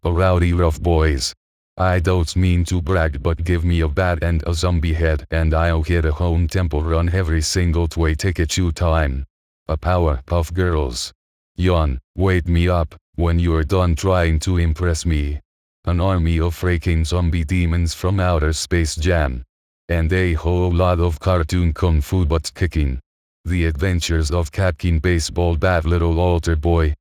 A rowdy rough boys. I don't mean to brag, but give me a bat and a zombie head and I'll hit a home temple run every single tway ticket you time. A Powerpuff Girls. Yawn, wake me up when you're done trying to impress me. An army of freaking zombie demons from outer space jam. And a whole lot of cartoon kung fu butt kicking. The Adventures of Cat King Baseball Bat Little Altar Boy.